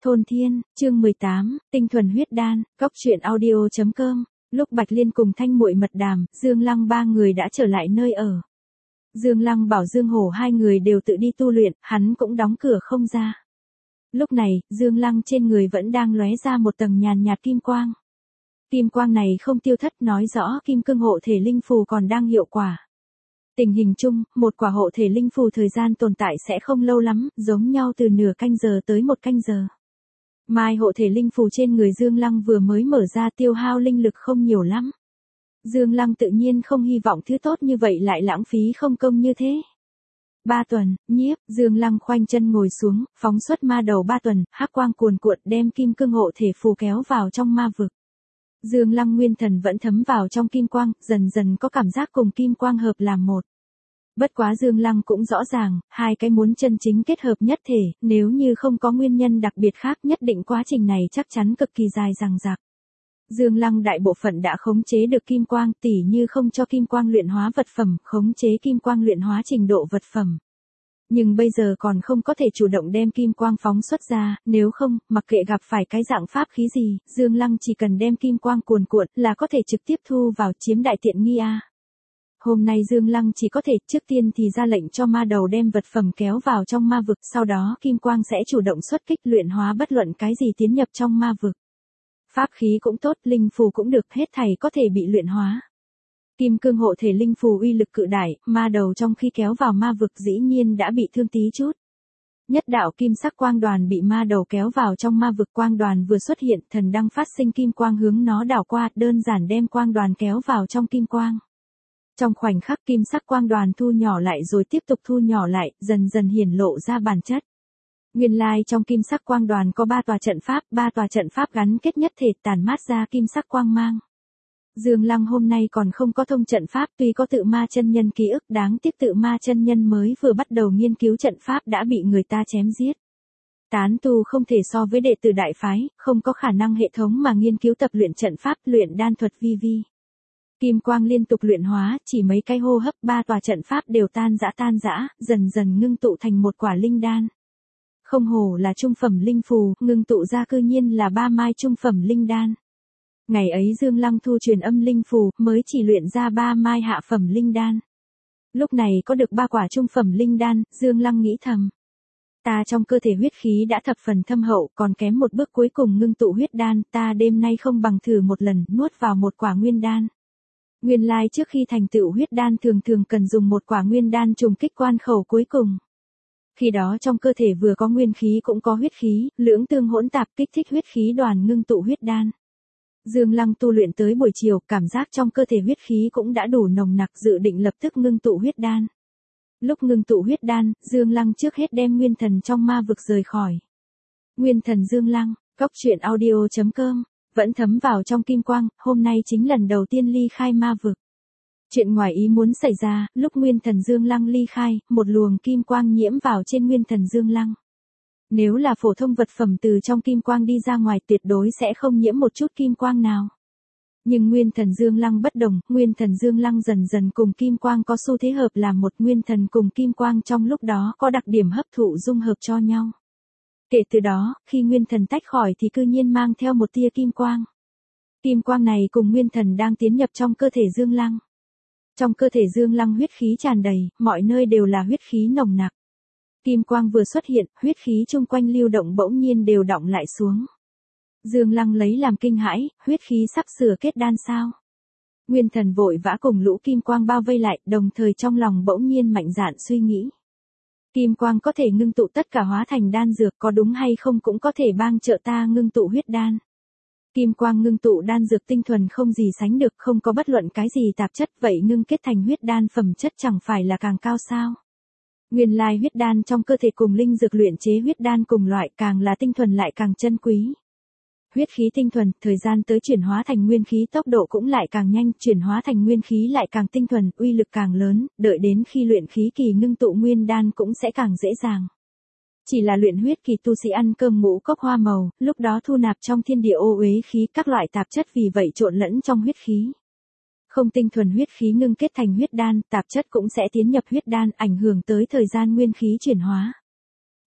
Thôn Thiên, chương 18, tinh thuần huyết đan, góc truyện audio.com. Lúc Bạch Liên cùng Thanh Muội mật đàm, Dương Lăng ba người đã trở lại nơi ở. Dương Lăng bảo Dương Hổ hai người đều tự đi tu luyện, hắn cũng đóng cửa không ra. Lúc này, Dương Lăng trên người vẫn đang lóe ra một tầng nhàn nhạt kim quang. Kim quang này không tiêu thất, nói rõ kim cương hộ thể linh phù còn đang hiệu quả. Tình hình chung, một quả hộ thể linh phù thời gian tồn tại sẽ không lâu lắm, giống nhau từ nửa canh giờ tới 1 canh giờ. Mai hộ thể linh phù trên người Dương Lăng vừa mới mở ra, tiêu hao linh lực không nhiều lắm. Dương Lăng tự nhiên không hy vọng thứ tốt như vậy lại lãng phí không công như thế. 3 tuần, nhiếp, Dương Lăng khoanh chân ngồi xuống, phóng xuất ma đầu 3 tuần, hắc quang cuồn cuộn đem kim cương hộ thể phù kéo vào trong ma vực. Dương Lăng nguyên thần vẫn thấm vào trong kim quang, dần dần có cảm giác cùng kim quang hợp làm một. Bất quá Dương Lăng cũng rõ ràng, hai cái muốn chân chính kết hợp nhất thể, nếu như không có nguyên nhân đặc biệt khác nhất định quá trình này chắc chắn cực kỳ dài dằng dặc. Dương Lăng đại bộ phận đã khống chế được kim quang, tỉ như không cho kim quang luyện hóa vật phẩm, khống chế kim quang luyện hóa trình độ vật phẩm. Nhưng bây giờ còn không có thể chủ động đem kim quang phóng xuất ra, nếu không, mặc kệ gặp phải cái dạng pháp khí gì, Dương Lăng chỉ cần đem kim quang cuồn cuộn là có thể trực tiếp thu vào chiếm đại tiện nghi a. Hôm nay Dương Lăng chỉ có thể trước tiên thì ra lệnh cho ma đầu đem vật phẩm kéo vào trong ma vực, sau đó kim quang sẽ chủ động xuất kích luyện hóa bất luận cái gì tiến nhập trong ma vực. Pháp khí cũng tốt, linh phù cũng được, hết thảy có thể bị luyện hóa. Kim cương hộ thể linh phù uy lực cự đại, ma đầu trong khi kéo vào ma vực dĩ nhiên đã bị thương tí chút. Nhất đạo kim sắc quang đoàn bị ma đầu kéo vào trong ma vực, quang đoàn vừa xuất hiện, thần đăng phát sinh kim quang hướng nó đảo qua, đơn giản đem quang đoàn kéo vào trong kim quang. Trong khoảnh khắc kim sắc quang đoàn thu nhỏ lại rồi tiếp tục thu nhỏ lại, dần dần hiển lộ ra bản chất. Nguyên lai trong kim sắc quang đoàn có 3 tòa trận pháp gắn kết nhất thể tản mát ra kim sắc quang mang. Dương Lăng hôm nay còn không có thông trận pháp, tuy có tự ma chân nhân ký ức, đáng tiếc tự ma chân nhân mới vừa bắt đầu nghiên cứu trận pháp đã bị người ta chém giết. Tán tu không thể so với đệ tử đại phái, không có khả năng hệ thống mà nghiên cứu tập luyện trận pháp, luyện đan thuật vi vi. Kim quang liên tục luyện hóa, chỉ mấy cái hô hấp 3 tòa trận pháp đều tan rã, dần dần ngưng tụ thành một quả linh đan. Không hổ là trung phẩm linh phù, ngưng tụ ra cư nhiên là 3 mai trung phẩm linh đan. Ngày ấy Dương Lăng thu truyền âm linh phù, mới chỉ luyện ra 3 mai hạ phẩm linh đan. Lúc này có được 3 quả trung phẩm linh đan, Dương Lăng nghĩ thầm. Ta trong cơ thể huyết khí đã thập phần thâm hậu, còn kém một bước cuối cùng ngưng tụ huyết đan, ta đêm nay không bằng thử một lần, nuốt vào một quả nguyên đan. Nguyên lai trước khi thành tựu huyết đan thường cần dùng một quả nguyên đan trùng kích quan khẩu cuối cùng. Khi đó trong cơ thể vừa có nguyên khí cũng có huyết khí, lưỡng tương hỗn tạp kích thích huyết khí đoàn ngưng tụ huyết đan. Dương Lăng tu luyện tới buổi chiều, cảm giác trong cơ thể huyết khí cũng đã đủ nồng nặc, dự định lập tức ngưng tụ huyết đan. Lúc ngưng tụ huyết đan, Dương Lăng trước hết đem nguyên thần trong ma vực rời khỏi. Nguyên thần Dương Lăng, góc truyện audio.com, vẫn thấm vào trong kim quang, hôm nay chính lần đầu tiên ly khai ma vực. Chuyện ngoài ý muốn xảy ra, lúc nguyên thần Dương Lăng ly khai, một luồng kim quang nhiễm vào trên nguyên thần Dương Lăng. Nếu là phổ thông vật phẩm từ trong kim quang đi ra ngoài tuyệt đối sẽ không nhiễm một chút kim quang nào. Nhưng nguyên thần Dương Lăng bất đồng, nguyên thần Dương Lăng dần dần cùng kim quang có xu thế hợp làm một, nguyên thần cùng kim quang trong lúc đó có đặc điểm hấp thụ dung hợp cho nhau. Kể từ đó, khi nguyên thần tách khỏi thì cư nhiên mang theo một tia kim quang. Kim quang này cùng nguyên thần đang tiến nhập trong cơ thể Dương Lăng. Trong cơ thể Dương Lăng huyết khí tràn đầy, mọi nơi đều là huyết khí nồng nặc. Kim quang vừa xuất hiện, huyết khí chung quanh lưu động bỗng nhiên đều đọng lại xuống. Dương Lăng lấy làm kinh hãi, huyết khí sắp sửa kết đan sao? Nguyên thần vội vã cùng lũ kim quang bao vây lại, đồng thời trong lòng bỗng nhiên mạnh dạn suy nghĩ. Kim quang có thể ngưng tụ tất cả hóa thành đan dược, có đúng hay không cũng có thể bang trợ ta ngưng tụ huyết đan. Kim quang ngưng tụ đan dược tinh thuần không gì sánh được, không có bất luận cái gì tạp chất, vậy ngưng kết thành huyết đan phẩm chất chẳng phải là càng cao sao? Nguyên lai huyết đan trong cơ thể cùng linh dược luyện chế huyết đan cùng loại, càng là tinh thuần lại càng chân quý. Huyết khí tinh thuần, thời gian tới chuyển hóa thành nguyên khí tốc độ cũng lại càng nhanh, chuyển hóa thành nguyên khí lại càng tinh thuần, uy lực càng lớn, đợi đến khi luyện khí kỳ ngưng tụ nguyên đan cũng sẽ càng dễ dàng. Chỉ là luyện huyết kỳ tu sĩ ăn cơm ngũ cốc hoa màu, lúc đó thu nạp trong thiên địa ô uế khí, các loại tạp chất vì vậy trộn lẫn trong huyết khí. Không tinh thuần huyết khí ngưng kết thành huyết đan, tạp chất cũng sẽ tiến nhập huyết đan, ảnh hưởng tới thời gian nguyên khí chuyển hóa.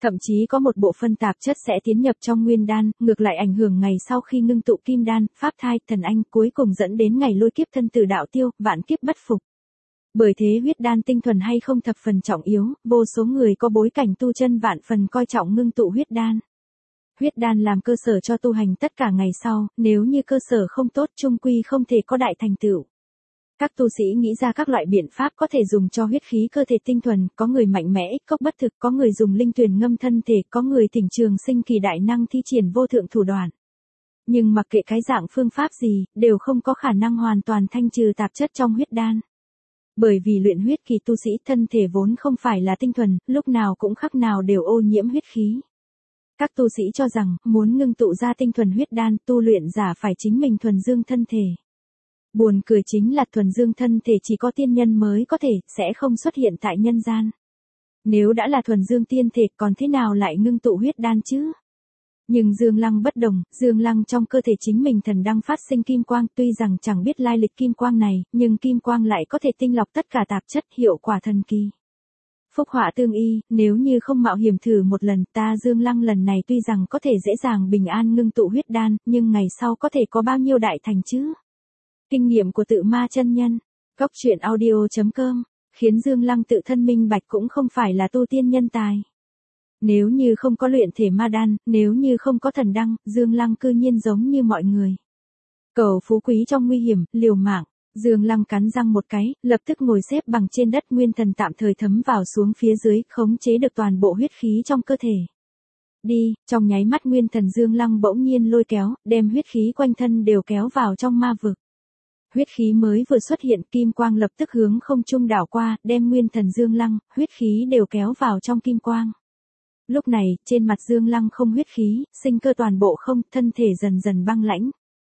Thậm chí có một bộ phân tạp chất sẽ tiến nhập trong nguyên đan, ngược lại ảnh hưởng ngày sau khi ngưng tụ kim đan, pháp thai, thần anh, cuối cùng dẫn đến ngày lôi kiếp thân tử đạo tiêu, vạn kiếp bất phục. Bởi thế huyết đan tinh thuần hay không thập phần trọng yếu, vô số người có bối cảnh tu chân vạn phần coi trọng ngưng tụ huyết đan. Huyết đan làm cơ sở cho tu hành tất cả ngày sau, nếu như cơ sở không tốt chung quy không thể có đại thành tựu. Các tu sĩ nghĩ ra các loại biện pháp có thể dùng cho huyết khí cơ thể tinh thuần, có người mạnh mẽ, cốc bất thực, có người dùng linh tuyền ngâm thân thể, có người thỉnh trường sinh kỳ đại năng thi triển vô thượng thủ đoạn. Nhưng mặc kệ cái dạng phương pháp gì, đều không có khả năng hoàn toàn thanh trừ tạp chất trong huyết đan. Bởi vì luyện huyết kỳ tu sĩ thân thể vốn không phải là tinh thuần, lúc nào cũng khắc nào đều ô nhiễm huyết khí. Các tu sĩ cho rằng, muốn ngưng tụ ra tinh thuần huyết đan, tu luyện giả phải chính mình thuần dương thân thể. Buồn cười chính là thuần dương thân thể chỉ có tiên nhân mới có thể, sẽ không xuất hiện tại nhân gian. Nếu đã là thuần dương tiên thể, còn thế nào lại ngưng tụ huyết đan chứ? Nhưng Dương Lăng bất đồng, Dương Lăng trong cơ thể chính mình thần đang phát sinh kim quang, tuy rằng chẳng biết lai lịch kim quang này, nhưng kim quang lại có thể tinh lọc tất cả tạp chất, hiệu quả thần kỳ. Phúc họa tương y, nếu như không mạo hiểm thử một lần, ta Dương Lăng lần này tuy rằng có thể dễ dàng bình an ngưng tụ huyết đan, nhưng ngày sau có thể có bao nhiêu đại thành chứ? Kinh nghiệm của Tự Ma chân nhân, Góc Truyện Audio.com, khiến Dương Lăng tự thân minh bạch cũng không phải là tu tiên nhân tài. Nếu như không có luyện thể ma đan, nếu như không có thần đăng, Dương Lăng cư nhiên giống như mọi người. Cầu phú quý trong nguy hiểm, liều mạng. Dương Lăng cắn răng một cái, lập tức ngồi xếp bằng trên đất, nguyên thần tạm thời thấm vào xuống phía dưới, khống chế được toàn bộ huyết khí trong cơ thể. Đi, trong nháy mắt nguyên thần Dương Lăng bỗng nhiên lôi kéo, đem huyết khí quanh thân đều kéo vào trong ma vực. Huyết khí mới vừa xuất hiện, kim quang lập tức hướng không trung đảo qua, đem nguyên thần Dương Lăng, huyết khí đều kéo vào trong kim quang. Lúc này, trên mặt Dương Lăng không huyết khí, sinh cơ toàn bộ không, thân thể dần dần băng lãnh.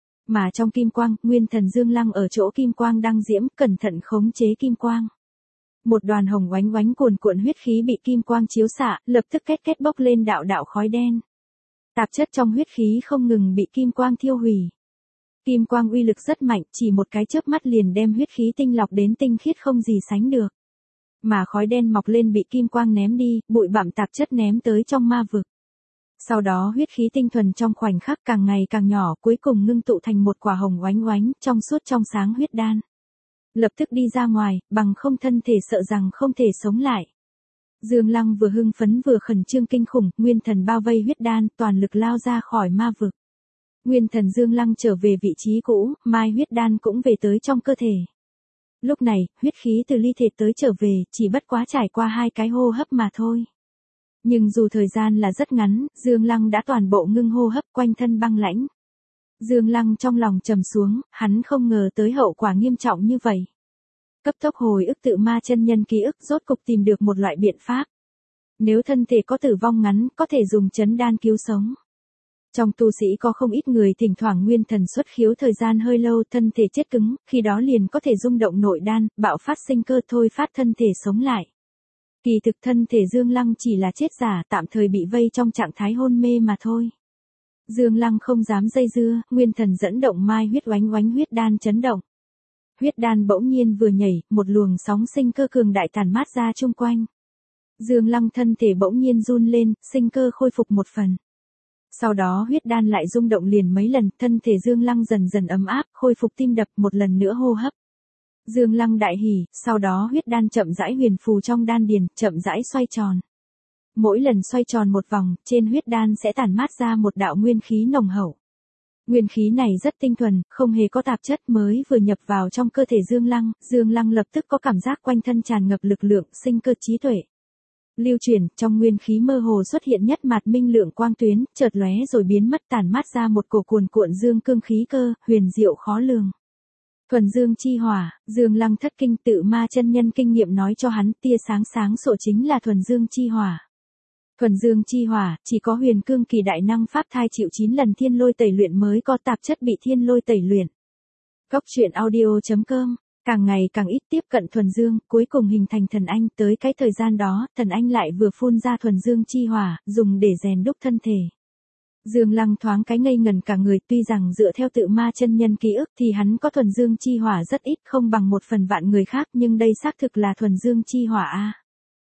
Mà trong kim quang, nguyên thần Dương Lăng ở chỗ kim quang đang diễm, cẩn thận khống chế kim quang. Một đoàn hồng oánh oánh cuồn cuộn huyết khí bị kim quang chiếu xạ, lập tức két két bốc lên đạo đạo khói đen. Tạp chất trong huyết khí không ngừng bị kim quang thiêu hủy. Kim quang uy lực rất mạnh, chỉ một cái chớp mắt liền đem huyết khí tinh lọc đến tinh khiết không gì sánh được. Mà khói đen mọc lên bị kim quang ném đi, bụi bặm tạp chất ném tới trong ma vực. Sau đó huyết khí tinh thuần trong khoảnh khắc càng ngày càng nhỏ, cuối cùng ngưng tụ thành một quả hồng oánh oánh, trong suốt trong sáng huyết đan. Lập tức đi ra ngoài, bằng không thân thể sợ rằng không thể sống lại. Dương Lăng vừa hưng phấn vừa khẩn trương kinh khủng, nguyên thần bao vây huyết đan, toàn lực lao ra khỏi ma vực. Nguyên thần Dương Lăng trở về vị trí cũ, mai huyết đan cũng về tới trong cơ thể. Lúc này, huyết khí từ ly thể tới trở về, chỉ bất quá trải qua 2 cái hô hấp mà thôi. Nhưng dù thời gian là rất ngắn, Dương Lăng đã toàn bộ ngưng hô hấp, quanh thân băng lãnh. Dương Lăng trong lòng trầm xuống, hắn không ngờ tới hậu quả nghiêm trọng như vậy. Cấp tốc hồi ức Tự Ma chân nhân ký ức, rốt cục tìm được một loại biện pháp. Nếu thân thể có tử vong ngắn, có thể dùng chấn đan cứu sống. Trong tu sĩ có không ít người thỉnh thoảng nguyên thần xuất khiếu thời gian hơi lâu, thân thể chết cứng, khi đó liền có thể rung động nội đan, bạo phát sinh cơ thôi phát thân thể sống lại. Kỳ thực thân thể Dương Lăng chỉ là chết giả, tạm thời bị vây trong trạng thái hôn mê mà thôi. Dương Lăng không dám dây dưa, nguyên thần dẫn động mai huyết oánh oánh huyết đan chấn động. Huyết đan bỗng nhiên vừa nhảy, một luồng sóng sinh cơ cường đại tàn mát ra chung quanh. Dương Lăng thân thể bỗng nhiên run lên, sinh cơ khôi phục một phần. Sau đó huyết đan lại rung động liền mấy lần, thân thể Dương Lăng dần dần ấm áp, khôi phục tim đập, một lần nữa hô hấp. Dương Lăng đại hỉ, sau đó huyết đan chậm rãi huyền phù trong đan điền, chậm rãi xoay tròn. Mỗi lần xoay tròn một vòng, trên huyết đan sẽ tản mát ra một đạo nguyên khí nồng hậu. Nguyên khí này rất tinh thuần, không hề có tạp chất, mới vừa nhập vào trong cơ thể Dương Lăng lập tức có cảm giác quanh thân tràn ngập lực lượng, sinh cơ trí tuệ. Lưu chuyển, trong nguyên khí mơ hồ xuất hiện nhất mạt minh lượng quang tuyến, chợt lóe rồi biến mất, tản mát ra một cổ cuồn cuộn dương cương khí cơ, huyền diệu khó lường. Thuần dương chi hỏa, Dương Lăng thất kinh, Tự Ma chân nhân kinh nghiệm nói cho hắn, tia sáng sáng sộ chính là thuần dương chi hỏa. Thuần dương chi hỏa, chỉ có huyền cương kỳ đại năng pháp thai chịu 9 lần thiên lôi tẩy luyện mới có tạp chất bị thiên lôi tẩy luyện. Góc Truyện Audio.com, càng ngày càng ít tiếp cận thuần dương, cuối cùng hình thành thần anh, tới cái thời gian đó, thần anh lại vừa phun ra thuần dương chi hỏa, dùng để rèn đúc thân thể. Dương Lăng thoáng cái ngây ngần cả người, tuy rằng dựa theo Tự Ma chân nhân ký ức thì hắn có thuần dương chi hỏa rất ít, không bằng 1/1000 người khác, nhưng đây xác thực là thuần dương chi hỏa a.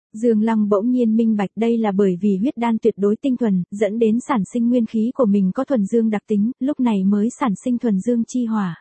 Dương Lăng bỗng nhiên minh bạch đây là bởi vì huyết đan tuyệt đối tinh thuần, dẫn đến sản sinh nguyên khí của mình có thuần dương đặc tính, lúc này mới sản sinh thuần dương chi hỏa.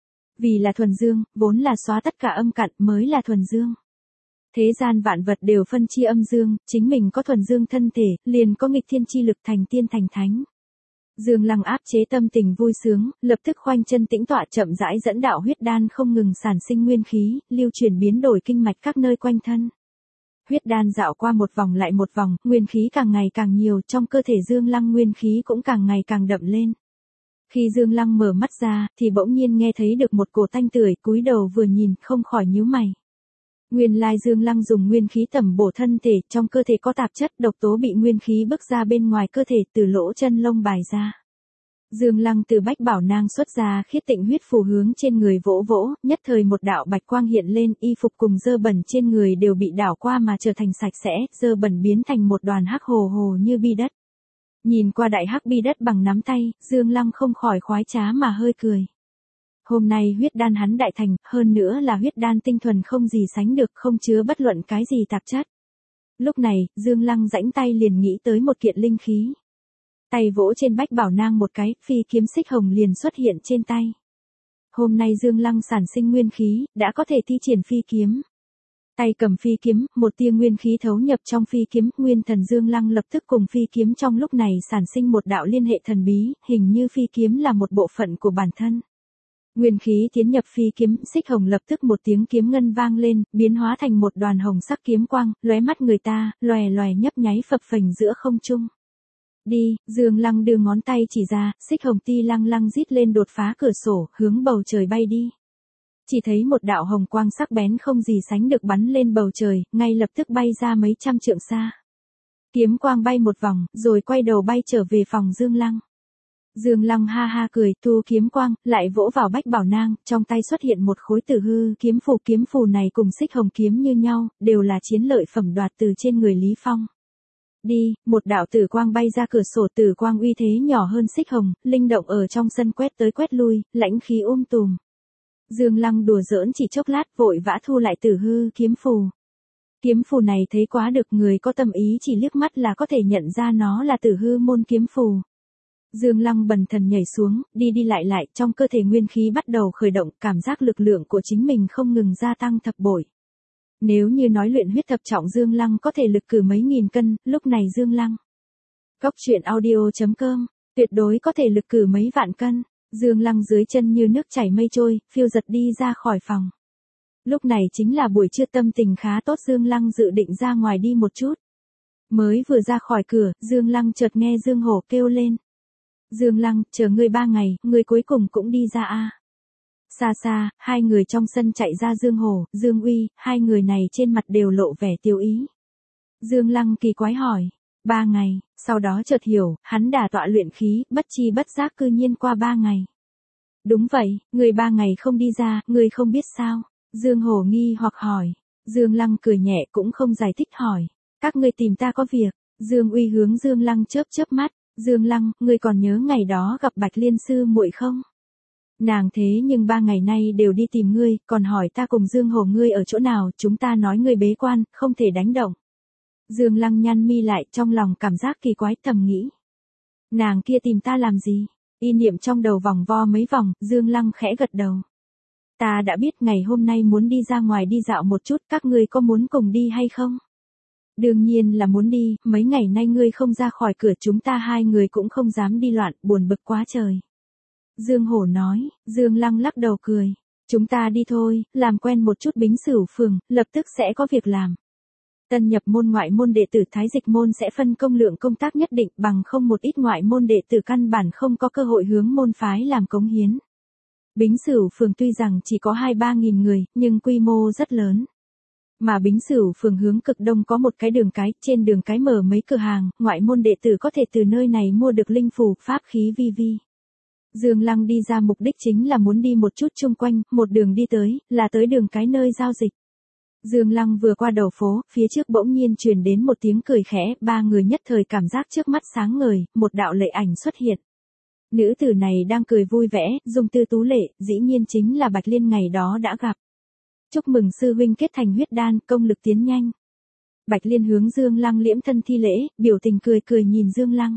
Vì là thuần dương, vốn là xóa tất cả âm cặn mới là thuần dương. Thế gian vạn vật đều phân chia âm dương, chính mình có thuần dương thân thể, liền có nghịch thiên chi lực thành tiên thành thánh. Dương Lăng áp chế tâm tình vui sướng, lập tức khoanh chân tĩnh tọa chậm rãi dẫn đạo huyết đan không ngừng sản sinh nguyên khí, lưu chuyển biến đổi kinh mạch các nơi quanh thân. Huyết đan dạo qua một vòng lại một vòng, nguyên khí càng ngày càng nhiều, trong cơ thể Dương Lăng nguyên khí cũng càng ngày càng đậm lên. Khi Dương Lăng mở mắt ra, thì bỗng nhiên nghe thấy được một cổ tanh tưởi, cúi đầu vừa nhìn, không khỏi nhíu mày. Nguyên lai Dương Lăng dùng nguyên khí tẩm bổ thân thể, trong cơ thể có tạp chất độc tố bị nguyên khí bức ra bên ngoài cơ thể từ lỗ chân lông bài ra. Dương Lăng từ bách bảo nang xuất ra khiết tịnh huyết phù hướng trên người vỗ vỗ, nhất thời một đạo bạch quang hiện lên, y phục cùng dơ bẩn trên người đều bị đảo qua mà trở thành sạch sẽ, dơ bẩn biến thành một đoàn hắc hồ hồ như bi đất. Nhìn qua đại hắc bi đất bằng nắm tay, Dương Lăng không khỏi khoái trá mà hơi cười. Hôm nay huyết đan hắn đại thành, hơn nữa là huyết đan tinh thuần không gì sánh được, không chứa bất luận cái gì tạp chất. Lúc này, Dương Lăng rãnh tay liền nghĩ tới một kiện linh khí. Tay vỗ trên bách bảo nang một cái, phi kiếm xích hồng liền xuất hiện trên tay. Hôm nay Dương Lăng sản sinh nguyên khí, đã có thể thi triển phi kiếm. Tay cầm phi kiếm, một tia nguyên khí thấu nhập trong phi kiếm, nguyên thần Dương Lăng lập tức cùng phi kiếm trong lúc này sản sinh một đạo liên hệ thần bí, hình như phi kiếm là một bộ phận của bản thân. Nguyên khí tiến nhập phi kiếm, xích hồng lập tức một tiếng kiếm ngân vang lên, biến hóa thành một đoàn hồng sắc kiếm quang, lóe mắt người ta, lòe lòe nhấp nháy phập phềnh giữa không trung. Đi, Dương Lăng đưa ngón tay chỉ ra, xích hồng ti lăng lăng rít lên đột phá cửa sổ, hướng bầu trời bay đi. Chỉ thấy một đạo hồng quang sắc bén không gì sánh được bắn lên bầu trời, ngay lập tức bay ra mấy trăm trượng xa. Kiếm quang bay một vòng, rồi quay đầu bay trở về phòng Dương Lăng. Dương Lăng ha ha cười, thu kiếm quang, lại vỗ vào bách bảo nang, trong tay xuất hiện một khối tử hư kiếm phù này cùng xích hồng kiếm như nhau, đều là chiến lợi phẩm đoạt từ trên người Lý Phong. Đi, một đạo tử quang bay ra cửa sổ, tử quang uy thế nhỏ hơn xích hồng, linh động ở trong sân quét tới quét lui, lãnh khí tùm. Dương Lăng đùa giỡn chỉ chốc lát vội vã thu lại tử hư kiếm phù. Kiếm phù này thấy quá được, người có tâm ý chỉ liếc mắt là có thể nhận ra nó là tử hư môn kiếm phù. Dương Lăng bần thần nhảy xuống, đi đi lại, trong cơ thể nguyên khí bắt đầu khởi động, cảm giác lực lượng của chính mình không ngừng gia tăng thập bội. Nếu như nói luyện huyết thập trọng Dương Lăng có thể lực cử mấy nghìn cân, lúc này Dương Lăng. Góc truyện audio.com, tuyệt đối có thể lực cử mấy vạn cân. Dương Lăng dưới chân như nước chảy mây trôi, phiêu giật đi ra khỏi phòng. Lúc này chính là buổi trưa, tâm tình khá tốt, Dương Lăng dự định ra ngoài đi một chút. Mới vừa ra khỏi cửa, Dương Lăng chợt nghe Dương Hổ kêu lên. Dương Lăng, chờ ngươi 3 ngày, ngươi cuối cùng cũng đi ra a. Xa xa, hai người trong sân chạy ra Dương Hổ, Dương Uy, hai người này trên mặt đều lộ vẻ tiêu ý. Dương Lăng kỳ quái hỏi, 3 ngày, sau đó chợt hiểu, hắn đả tọa luyện khí, bất chi bất giác cư nhiên qua 3 ngày. Đúng vậy, người 3 ngày không đi ra, người không biết sao? Dương Hổ nghi hoặc hỏi. Dương Lăng cười nhẹ cũng không giải thích hỏi. Các ngươi tìm ta có việc. Dương Uy hướng Dương Lăng chớp chớp mắt. Dương Lăng, ngươi còn nhớ ngày đó gặp Bạch Liên sư muội không? Nàng thế nhưng 3 ngày nay đều đi tìm ngươi, còn hỏi ta cùng Dương Hổ ngươi ở chỗ nào, chúng ta nói ngươi bế quan, không thể đánh động. Dương Lăng nhăn mi lại, trong lòng cảm giác kỳ quái, thầm nghĩ. Nàng kia tìm ta làm gì? Y niệm trong đầu vòng vo mấy vòng, Dương Lăng khẽ gật đầu. Ta đã biết ngày hôm nay muốn đi ra ngoài đi dạo một chút, các ngươi có muốn cùng đi hay không? Đương nhiên là muốn đi, mấy ngày nay ngươi không ra khỏi cửa, chúng ta hai người cũng không dám đi loạn, buồn bực quá trời. Dương Hổ nói. Dương Lăng lắc đầu cười. Chúng ta đi thôi, làm quen một chút Bính Sửu Phường, lập tức sẽ có việc làm. Tân nhập môn ngoại môn đệ tử Thái Dịch môn sẽ phân công lượng công tác nhất định, bằng không một ít ngoại môn đệ tử căn bản không có cơ hội hướng môn phái làm cống hiến. Bính Sửu Phường tuy rằng chỉ có 2-3 nghìn người, nhưng quy mô rất lớn. Mà Bính Sửu Phường hướng cực đông có một cái đường cái, trên đường cái mở mấy cửa hàng, ngoại môn đệ tử có thể từ nơi này mua được linh phù, pháp khí vi. Dương Lăng đi ra mục đích chính là muốn đi một chút chung quanh, một đường đi tới, là tới đường cái nơi giao dịch. Dương Lăng vừa qua đầu phố, phía trước bỗng nhiên truyền đến một tiếng cười khẽ, ba người nhất thời cảm giác trước mắt sáng ngời, một đạo lệ ảnh xuất hiện. Nữ tử này đang cười vui vẻ, dung tư tú lệ, dĩ nhiên chính là Bạch Liên ngày đó đã gặp. Chúc mừng sư huynh kết thành huyết đan, công lực tiến nhanh. Bạch Liên hướng Dương Lăng liễm thân thi lễ, biểu tình cười cười nhìn Dương Lăng.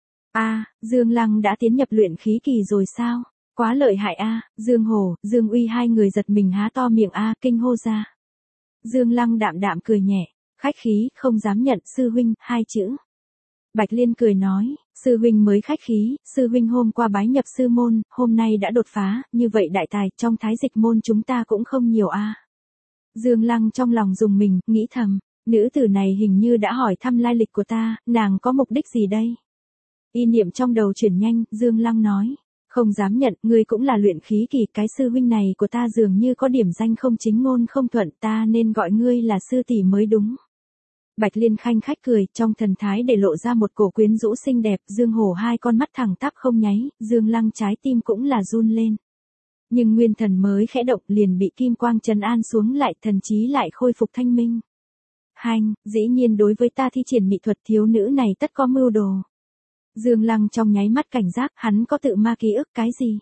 Dương Lăng đã tiến nhập luyện khí kỳ rồi sao? Quá lợi hại Dương Hổ, Dương Uy hai người giật mình há to miệng kinh hô ra. Dương Lăng đạm đạm cười nhẹ, khách khí, không dám nhận sư huynh, hai chữ. Bạch Liên cười nói, sư huynh mới khách khí, sư huynh hôm qua bái nhập sư môn, hôm nay đã đột phá, như vậy đại tài, trong thái dịch môn chúng ta cũng không nhiều Dương Lăng trong lòng dùng mình, nghĩ thầm, nữ tử này hình như đã hỏi thăm lai lịch của ta, nàng có mục đích gì đây? Y niệm trong đầu chuyển nhanh, Dương Lăng nói, không dám nhận, ngươi cũng là luyện khí kỳ, cái sư huynh này của ta dường như có điểm danh không chính ngôn không thuận, ta nên gọi ngươi là sư tỷ mới đúng. Bạch Liên khanh khách cười, trong thần thái để lộ ra một cổ quyến rũ xinh đẹp, Dương Hổ hai con mắt thẳng tắp không nháy, Dương Lăng trái tim cũng là run lên. Nhưng nguyên thần mới khẽ động liền bị kim quang trấn an xuống lại, thần trí lại khôi phục thanh minh. Hành, dĩ nhiên đối với ta thi triển mỹ thuật thiếu nữ này tất có mưu đồ. Dương Lăng trong nháy mắt cảnh giác, hắn có tự ma ký ức cái gì?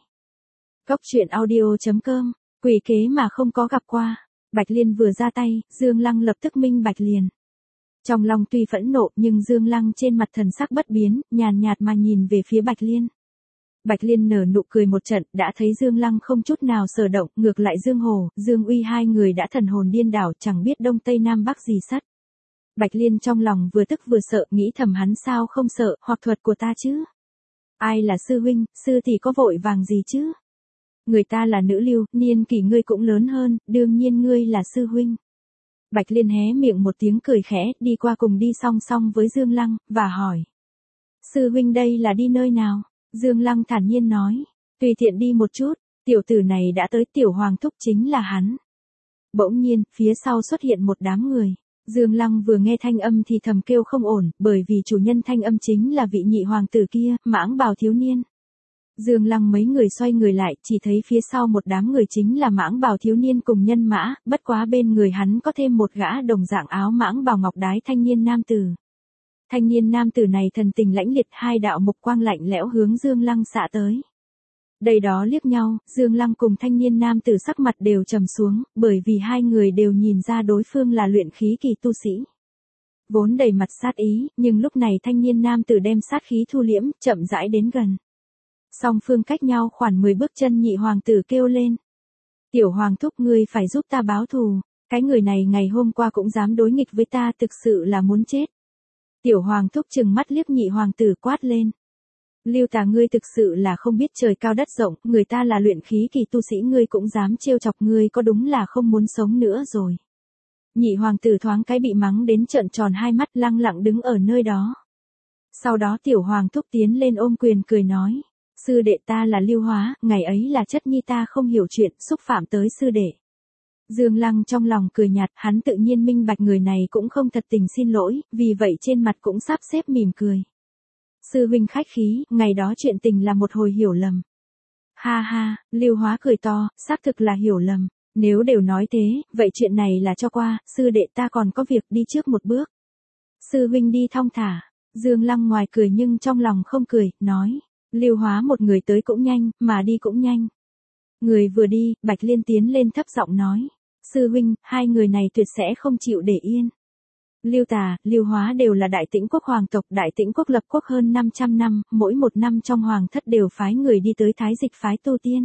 Cốc truyện audio.com, quỷ kế mà không có gặp qua. Bạch Liên vừa ra tay, Dương Lăng lập tức minh bạch liền. Trong lòng tuy phẫn nộ nhưng Dương Lăng trên mặt thần sắc bất biến, nhàn nhạt mà nhìn về phía Bạch Liên. Bạch Liên nở nụ cười một trận, đã thấy Dương Lăng không chút nào sở động, ngược lại Dương Hổ, Dương Uy hai người đã thần hồn điên đảo, chẳng biết đông tây nam bắc gì sắt. Bạch Liên trong lòng vừa tức vừa sợ, nghĩ thầm hắn sao không sợ, hoặc thuật của ta chứ? Ai là sư huynh, sư thì có vội vàng gì chứ? Người ta là nữ lưu, niên kỷ ngươi cũng lớn hơn, đương nhiên ngươi là sư huynh. Bạch Liên hé miệng một tiếng cười khẽ, đi qua cùng đi song song với Dương Lăng, và hỏi. Sư huynh đây là đi nơi nào? Dương Lăng thản nhiên nói, tùy tiện đi một chút, tiểu tử này đã tới, tiểu hoàng thúc chính là hắn. Bỗng nhiên, phía sau xuất hiện một đám người. Dương Lăng vừa nghe thanh âm thì thầm kêu không ổn, bởi vì chủ nhân thanh âm chính là vị nhị hoàng tử kia, mãng bào thiếu niên. Dương Lăng mấy người xoay người lại, chỉ thấy phía sau một đám người chính là mãng bào thiếu niên cùng nhân mã, bất quá bên người hắn có thêm một gã đồng dạng áo mãng bào ngọc đái thanh niên nam tử. Thanh niên nam tử này thần tình lãnh liệt, hai đạo mục quang lạnh lẽo hướng Dương Lăng xạ tới. Đây đó liếc nhau, Dương Lăng cùng thanh niên nam tử sắc mặt đều trầm xuống, bởi vì hai người đều nhìn ra đối phương là luyện khí kỳ tu sĩ. Vốn đầy mặt sát ý, nhưng lúc này thanh niên nam tử đem sát khí thu liễm, chậm rãi đến gần. Song phương cách nhau khoảng 10 bước chân, nhị hoàng tử kêu lên. Tiểu hoàng thúc, ngươi phải giúp ta báo thù, cái người này ngày hôm qua cũng dám đối nghịch với ta, thực sự là muốn chết. Tiểu hoàng thúc trừng mắt liếc nhị hoàng tử quát lên. Lưu Tà, ngươi thực sự là không biết trời cao đất rộng, người ta là luyện khí kỳ tu sĩ ngươi cũng dám trêu chọc, ngươi có đúng là không muốn sống nữa rồi. Nhị hoàng tử thoáng cái bị mắng đến trợn tròn hai mắt, lăng lặng đứng ở nơi đó. Sau đó tiểu hoàng thúc tiến lên ôm quyền cười nói. Sư đệ, ta là Lưu Hóa, ngày ấy là chất nhi ta không hiểu chuyện, xúc phạm tới sư đệ. Dương Lăng trong lòng cười nhạt, hắn tự nhiên minh bạch người này cũng không thật tình xin lỗi, vì vậy trên mặt cũng sắp xếp mỉm cười. Sư huynh khách khí, ngày đó chuyện tình là một hồi hiểu lầm. Ha ha, Lưu Hóa cười to, xác thực là hiểu lầm. Nếu đều nói thế, vậy chuyện này là cho qua, sư đệ ta còn có việc đi trước một bước. Sư huynh đi thong thả. Dương Lăng ngoài cười nhưng trong lòng không cười, nói. Lưu Hóa một người tới cũng nhanh, mà đi cũng nhanh. Người vừa đi, Bạch Liên tiến lên thấp giọng nói. Sư huynh, hai người này tuyệt sẽ không chịu để yên. Lưu Tà, Lưu Hóa đều là Đại Tĩnh quốc hoàng tộc, Đại Tĩnh quốc lập quốc hơn 500 năm, mỗi một năm trong hoàng thất đều phái người đi tới Thái Dịch phái tu tiên.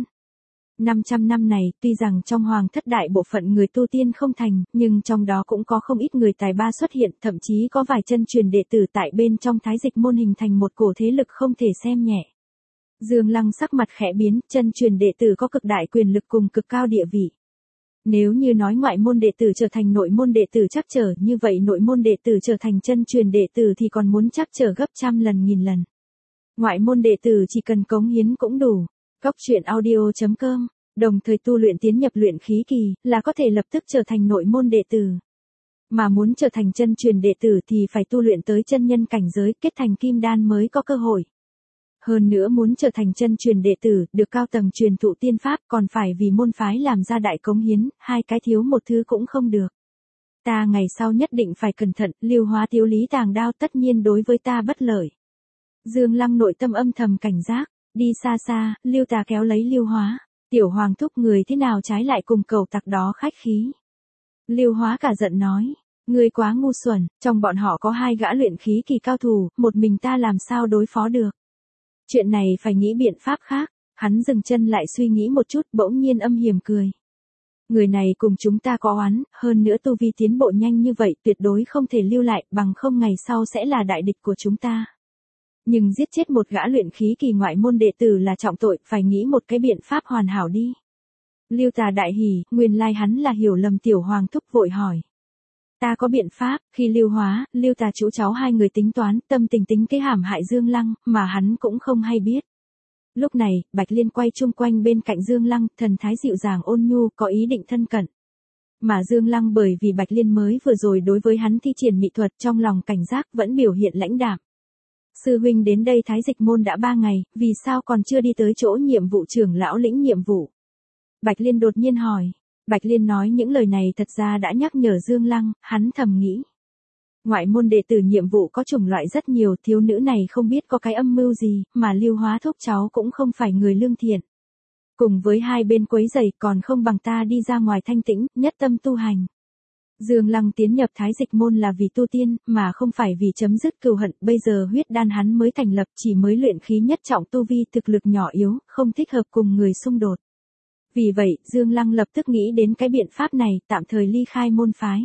500 năm này, tuy rằng trong hoàng thất đại bộ phận người tu tiên không thành, nhưng trong đó cũng có không ít người tài ba xuất hiện, thậm chí có vài chân truyền đệ tử tại bên trong Thái Dịch môn hình thành một cổ thế lực không thể xem nhẹ. Dương Lăng sắc mặt khẽ biến, chân truyền đệ tử có cực đại quyền lực cùng cực cao địa vị. Nếu như nói ngoại môn đệ tử trở thành nội môn đệ tử chắc trở, như vậy nội môn đệ tử trở thành chân truyền đệ tử thì còn muốn chắc trở gấp trăm lần nghìn lần. Ngoại môn đệ tử chỉ cần cống hiến cũng đủ. Cốc truyện audio.com, đồng thời tu luyện tiến nhập luyện khí kỳ, là có thể lập tức trở thành nội môn đệ tử. Mà muốn trở thành chân truyền đệ tử thì phải tu luyện tới chân nhân cảnh giới, kết thành kim đan mới có cơ hội. Hơn nữa muốn trở thành chân truyền đệ tử, được cao tầng truyền thụ tiên pháp, còn phải vì môn phái làm ra đại cống hiến, hai cái thiếu một thứ cũng không được. Ta ngày sau nhất định phải cẩn thận, Lưu Hóa thiếu lý tàng đao tất nhiên đối với ta bất lợi. Dương Lăng nội tâm âm thầm cảnh giác, đi xa xa, Lưu Tà kéo lấy Lưu Hóa. Tiểu hoàng thúc, người thế nào trái lại cùng cầu tặc đó khách khí. Lưu Hóa cả giận nói, Ngươi quá ngu xuẩn, trong bọn họ có 2 gã luyện khí kỳ cao thủ, một mình ta làm sao đối phó được. Chuyện này phải nghĩ biện pháp khác. Hắn dừng chân lại suy nghĩ một chút, bỗng nhiên âm hiểm cười. Người này cùng chúng ta có oán, hơn nữa tu vi tiến bộ nhanh như vậy tuyệt đối không thể lưu lại, bằng không ngày sau sẽ là đại địch của chúng ta. Nhưng giết chết một gã luyện khí kỳ ngoại môn đệ tử là trọng tội, phải nghĩ một cái biện pháp hoàn hảo đi. Lưu Tà đại hỉ, nguyên lai hắn là hiểu lầm Tiểu Hoàng thúc, vội hỏi. Ta có biện pháp. Khi Lưu Hóa, Lưu Tà chú cháu 2 người tính toán, tâm tình tính kế hãm hại Dương Lăng, mà hắn cũng không hay biết. Lúc này, Bạch Liên quay chung quanh bên cạnh Dương Lăng, thần thái dịu dàng ôn nhu, có ý định thân cận. Mà Dương Lăng bởi vì Bạch Liên mới vừa rồi đối với hắn thi triển mỹ thuật, trong lòng cảnh giác vẫn biểu hiện lãnh đạm. Sư huynh đến đây Thái Dịch môn đã 3 ngày, vì sao còn chưa đi tới chỗ nhiệm vụ trưởng lão lĩnh nhiệm vụ? Bạch Liên đột nhiên hỏi. Bạch Liên nói những lời này thật ra đã nhắc nhở Dương Lăng, hắn thầm nghĩ. Ngoại môn đệ tử nhiệm vụ có chủng loại rất nhiều, thiếu nữ này không biết có cái âm mưu gì, mà Lưu Hóa thúc cháu cũng không phải người lương thiện. Cùng với 2 bên quấy rầy còn không bằng ta đi ra ngoài thanh tĩnh, nhất tâm tu hành. Dương Lăng tiến nhập Thái Dịch môn là vì tu tiên, mà không phải vì chấm dứt cừu hận, bây giờ huyết đan hắn mới thành lập, chỉ mới luyện khí nhất trọng tu vi, thực lực nhỏ yếu, không thích hợp cùng người xung đột. Vì vậy, Dương Lăng lập tức nghĩ đến cái biện pháp này, tạm thời ly khai môn phái.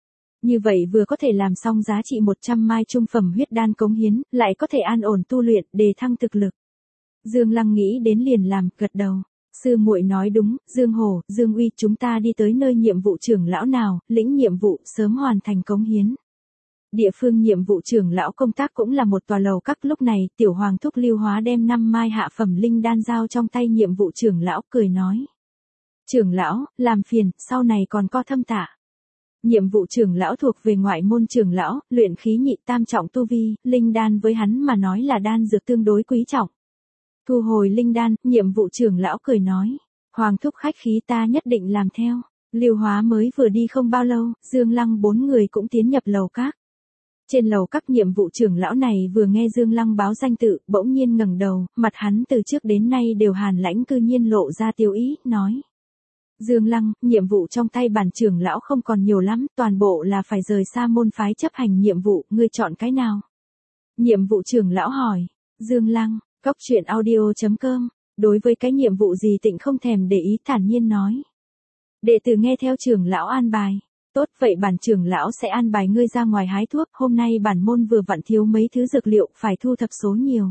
Như vậy vừa có thể làm xong giá trị 100 mai trung phẩm huyết đan cống hiến, lại có thể an ổn tu luyện, đề thăng thực lực. Dương Lăng nghĩ đến liền làm, gật đầu. Sư muội nói đúng, Dương Hổ, Dương Uy, chúng ta đi tới nơi nhiệm vụ trưởng lão nào, lĩnh nhiệm vụ, sớm hoàn thành cống hiến. Địa phương nhiệm vụ trưởng lão công tác cũng là một tòa lầu các, lúc này, Tiểu Hoàng thúc Lưu Hóa đem 5 mai hạ phẩm linh đan giao trong tay nhiệm vụ trưởng lão, cười nói. Trưởng lão, làm phiền, sau này còn có thâm tạ. Nhiệm vụ trưởng lão thuộc về ngoại môn trưởng lão, luyện khí nhị tam trọng tu vi, linh đan với hắn mà nói là đan dược tương đối quý trọng. Thu hồi linh đan, nhiệm vụ trưởng lão cười nói. Hoàng thúc khách khí, ta nhất định làm theo. Lưu Hóa mới vừa đi không bao lâu, Dương Lăng 4 người cũng tiến nhập lầu các. Trên lầu các nhiệm vụ trưởng lão này vừa nghe Dương Lăng báo danh tự, bỗng nhiên ngẩng đầu, mặt hắn từ trước đến nay đều hàn lãnh, cư nhiên lộ ra tiêu ý, nói. Dương Lăng, nhiệm vụ trong tay bản trưởng lão không còn nhiều lắm, toàn bộ là phải rời xa môn phái chấp hành nhiệm vụ, ngươi chọn cái nào? Nhiệm vụ trưởng lão hỏi. Dương Lăng, Cốc Truyện Audio.com, đối với cái nhiệm vụ gì Tịnh không thèm để ý, thản nhiên nói. Đệ tử nghe theo trưởng lão an bài. Tốt, vậy bản trưởng lão sẽ an bài ngươi ra ngoài hái thuốc, hôm nay bản môn vừa vặn thiếu mấy thứ dược liệu, phải thu thập số nhiều.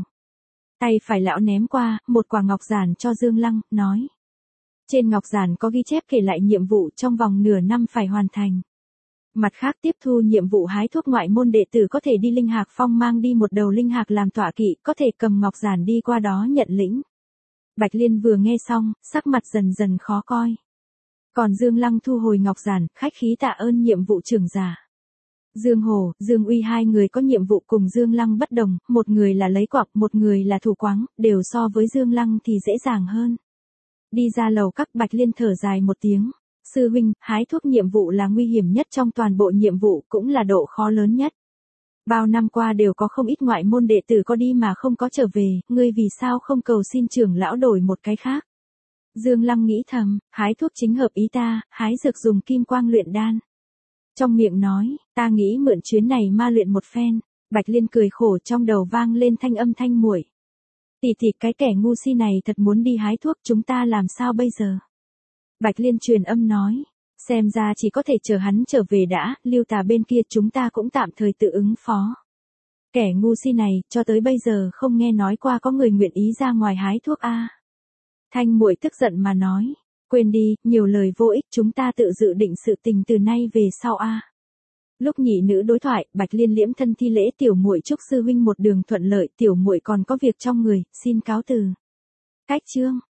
Tay phải lão ném qua, một quả ngọc giản cho Dương Lăng, nói. Trên ngọc giản có ghi chép kể lại nhiệm vụ trong vòng nửa năm phải hoàn thành. Mặt khác tiếp thu nhiệm vụ hái thuốc ngoại môn đệ tử có thể đi Linh Hạc Phong mang đi một đầu linh hạc làm tọa kỵ, có thể cầm ngọc giản đi qua đó nhận lĩnh. Bạch Liên vừa nghe xong, sắc mặt dần dần khó coi. Còn Dương Lăng thu hồi ngọc giản, khách khí tạ ơn nhiệm vụ trưởng giả. Dương Hổ, Dương Uy 2 người có nhiệm vụ cùng Dương Lăng bất đồng, một người là lấy quặng, một người là thủ quáng, đều so với Dương Lăng thì dễ dàng hơn. Đi ra lầu các, Bạch Liên thở dài một tiếng. Sư huynh, hái thuốc nhiệm vụ là nguy hiểm nhất trong toàn bộ nhiệm vụ, cũng là độ khó lớn nhất. Bao năm qua đều có không ít ngoại môn đệ tử có đi mà không có trở về, ngươi vì sao không cầu xin trưởng lão đổi một cái khác? Dương Lăng nghĩ thầm, hái thuốc chính hợp ý ta, hái dược dùng kim quang luyện đan. Trong miệng nói, ta nghĩ mượn chuyến này ma luyện một phen. Bạch Liên cười khổ, trong đầu vang lên thanh âm thanh muội. Tỷ tỷ, cái kẻ ngu si này thật muốn đi hái thuốc, chúng ta làm sao bây giờ? Bạch Liên truyền âm nói, xem ra chỉ có thể chờ hắn trở về đã, Lưu Tà bên kia chúng ta cũng tạm thời tự ứng phó. Kẻ ngu si này, cho tới bây giờ không nghe nói qua có người nguyện ý ra ngoài hái thuốc a. Thanh muội tức giận mà nói, quên đi, nhiều lời vô ích, chúng ta tự dự định sự tình từ nay về sau a. Lúc nhị nữ đối thoại, Bạch Liên liễm thân thi lễ, tiểu muội chúc sư huynh một đường thuận lợi, tiểu muội còn có việc trong người, xin cáo từ. Cách chương